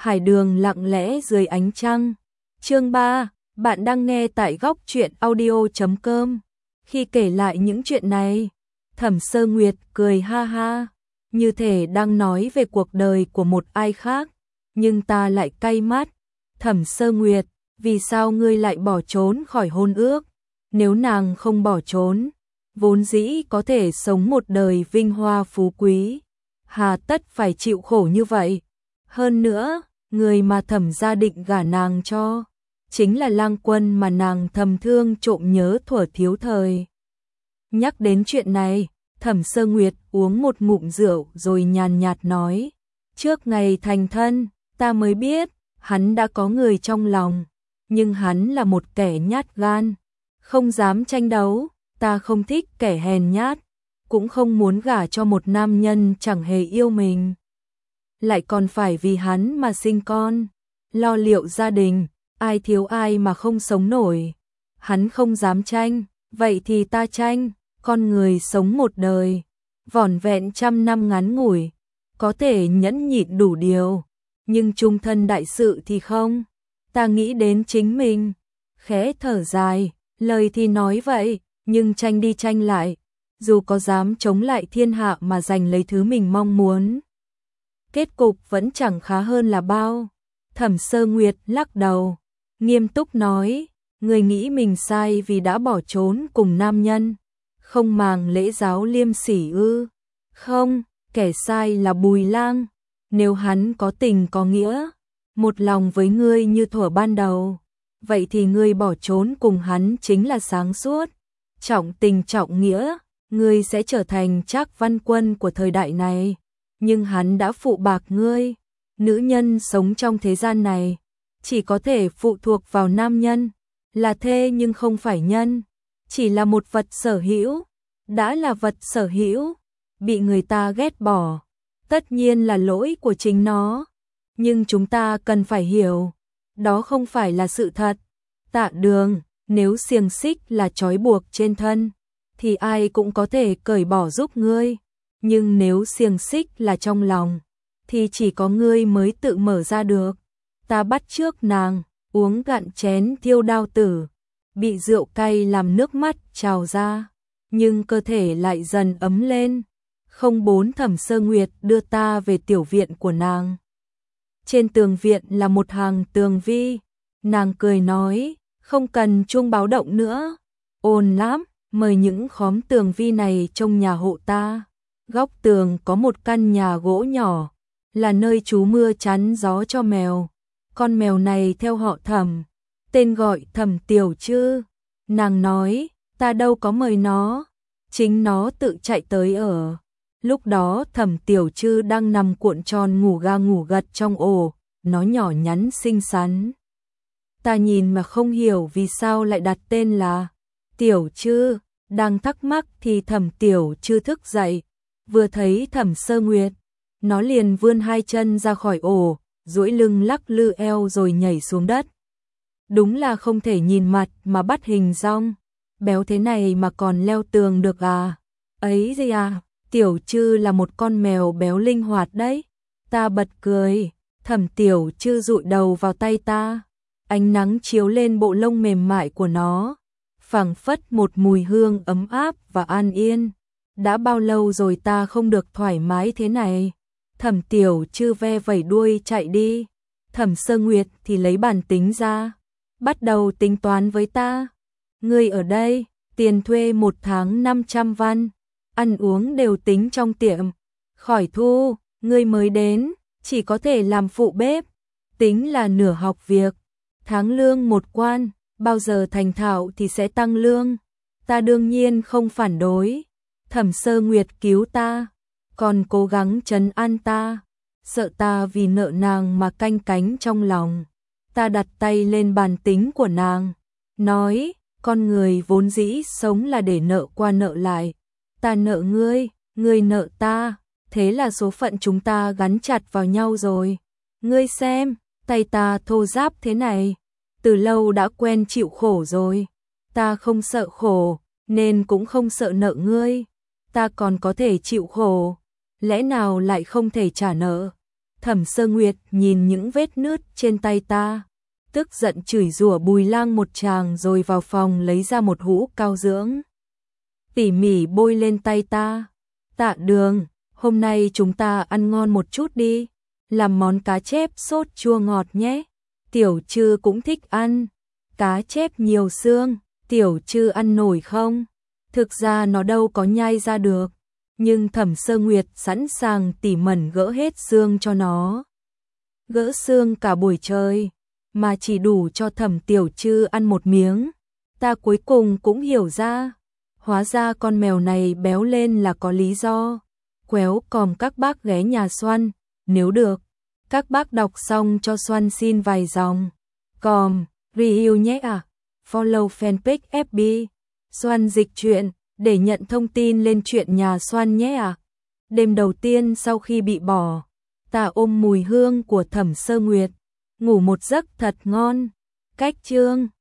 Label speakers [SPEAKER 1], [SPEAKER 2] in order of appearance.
[SPEAKER 1] Hải đường lặng lẽ dưới ánh trăng. Chương 3, bạn đang nghe tại góc truyện audio.com. Khi kể lại những chuyện này, Thẩm Sơ Nguyệt cười ha ha, như thể đang nói về cuộc đời của một ai khác, nhưng ta lại cay mắt. Thẩm Sơ Nguyệt, vì sao ngươi lại bỏ trốn khỏi hôn ước? Nếu nàng không bỏ trốn, vốn dĩ có thể sống một đời vinh hoa phú quý, hà tất phải chịu khổ như vậy? Hơn nữa, người mà Thẩm gia định gả nàng cho chính là lang quân mà nàng thầm thương trộm nhớ thuở thiếu thời. Nhắc đến chuyện này, Thẩm Sơ Nguyệt uống một ngụm rượu rồi nhàn nhạt nói, trước ngày thành thân, ta mới biết, hắn đã có người trong lòng, nhưng hắn là một kẻ nhát gan, không dám tranh đấu, ta không thích kẻ hèn nhát, cũng không muốn gả cho một nam nhân chẳng hề yêu mình, lại còn phải vì hắn mà sinh con, lo liệu gia đình, ai thiếu ai mà không sống nổi. Hắn không dám tranh, vậy thì ta tranh. Con người sống một đời, vỏn vẹn 100 năm ngắn ngủi, có thể nhẫn nhịn đủ điều, nhưng chung thân đại sự thì không. Ta nghĩ đến chính mình, khẽ thở dài, lời thì nói vậy, nhưng tranh đi tranh lại, dù có dám chống lại thiên hạ mà giành lấy thứ mình mong muốn, kết cục vẫn chẳng khá hơn là bao. Thẩm Sơ Nguyệt lắc đầu, nghiêm túc nói, người nghĩ mình sai vì đã bỏ trốn cùng nam nhân, không màng lễ giáo liêm sỉ ư? Không, kẻ sai là Bùi Lang, nếu hắn có tình có nghĩa, một lòng với ngươi như thuở ban đầu, vậy thì ngươi bỏ trốn cùng hắn chính là sáng suốt. Trọng tình trọng nghĩa, ngươi sẽ trở thành Trác Văn Quân của thời đại này, nhưng hắn đã phụ bạc ngươi. Nữ nhân sống trong thế gian này chỉ có thể phụ thuộc vào nam nhân, là thê nhưng không phải nhân, chỉ là một vật sở hữu. Đã là vật sở hữu, bị người ta ghét bỏ, tất nhiên là lỗi của chính nó, nhưng chúng ta cần phải hiểu, đó không phải là sự thật. Tạ Đường, nếu xiềng xích là trói buộc trên thân, thì ai cũng có thể cởi bỏ giúp ngươi, nhưng nếu xiềng xích là trong lòng, thì chỉ có ngươi mới tự mở ra được. Ta bắt chước nàng, uống cạn chén Thiêu Đao Tử, bị rượu cay làm nước mắt trào ra, nhưng cơ thể lại dần ấm lên. Không bốn Thẩm Sơ Nguyệt đưa ta về tiểu viện của nàng. Trên tường viện là một hàng tường vi, nàng cười nói, không cần chuông báo động nữa, ồn lắm, mời những khóm tường vi này trông nhà hộ ta. Góc tường có một căn nhà gỗ nhỏ, là nơi trú mưa chắn gió cho mèo. Con mèo này theo họ Thẩm, tên gọi Thẩm Tiểu Trư. Nàng nói, ta đâu có mời nó, chính nó tự chạy tới ở. Lúc đó Thẩm Tiểu Trư đang nằm cuộn tròn ngủ ga ngủ gật trong ổ, nó nhỏ nhắn xinh xắn. Ta nhìn mà không hiểu vì sao lại đặt tên là Tiểu Trư, đang thắc mắc thì Thẩm Tiểu Trư thức dậy, vừa thấy Thẩm Sơ Nguyệt, nó liền vươn hai chân ra khỏi ổ, duỗi lưng lắc lư eo rồi nhảy xuống đất. Đúng là không thể nhìn mặt mà bắt hình dong, béo thế này mà còn leo tường được à? Ấy gì à, Tiểu Trư là một con mèo béo linh hoạt đấy. Ta bật cười, Thẩm Tiểu Trư dụi đầu vào tay ta, ánh nắng chiếu lên bộ lông mềm mại của nó, phảng phất một mùi hương ấm áp và an yên. Đã bao lâu rồi ta không được thoải mái thế này. Thẩm Tiểu Trư ve vẩy đuôi chạy đi. Thẩm Sơ Nguyệt thì lấy bàn tính ra, bắt đầu tính toán với ta. Ngươi ở đây, tiền thuê 1 tháng 500 văn, ăn uống đều tính trong tiệm. Khỏi thu, ngươi mới đến, chỉ có thể làm phụ bếp, tính là nửa học việc. Tháng lương 1 quan, bao giờ thành thạo thì sẽ tăng lương. Ta đương nhiên không phản đối. Thẩm Sơ Nguyệt cứu ta, còn cố gắng trấn an ta, sợ ta vì nợ nàng mà canh cánh trong lòng. Ta đặt tay lên bàn tính của nàng, nói, con người vốn dĩ sống là để nợ qua nợ lại. Ta nợ ngươi, ngươi nợ ta, thế là số phận chúng ta gắn chặt vào nhau rồi. Ngươi xem, tay ta thô ráp thế này, từ lâu đã quen chịu khổ rồi. Ta không sợ khổ, nên cũng không sợ nợ ngươi. Ta còn có thể chịu khổ, lẽ nào lại không thể trả nợ? Thẩm Sơ Nguyệt nhìn những vết nứt trên tay ta, tức giận chửi rủa Bùi Lang một tràng rồi vào phòng lấy ra một hũ cao dưỡng. Tỉ mỉ bôi lên tay ta. Tạ Đường, hôm nay chúng ta ăn ngon một chút đi, làm món cá chép sốt chua ngọt nhé. Tiểu Trư cũng thích ăn. Cá chép nhiều xương, Tiểu Trư ăn nổi không? Thực ra nó đâu có nhai ra được, nhưng Thẩm Sơ Nguyệt sẵn sàng tỉ mẩn gỡ hết xương cho nó. Gỡ xương cả buổi trời, mà chỉ đủ cho Thẩm Tiểu Trư ăn một miếng. Ta cuối cùng cũng hiểu ra, hóa ra con mèo này béo lên là có lý do. Quéo còm các bác ghé nhà Xoăn, nếu được, các bác đọc xong cho Xoăn xin vài dòng. Còm, review nhé à. Follow fanpage FB Xoăn Dịch Truyện để nhận thông tin lên chuyện nhà Xoăn nhé à. Đêm đầu tiên sau khi bị bỏ, ta ôm mùi hương của Thẩm Sơ Nguyệt, ngủ một giấc thật ngon. Cách chương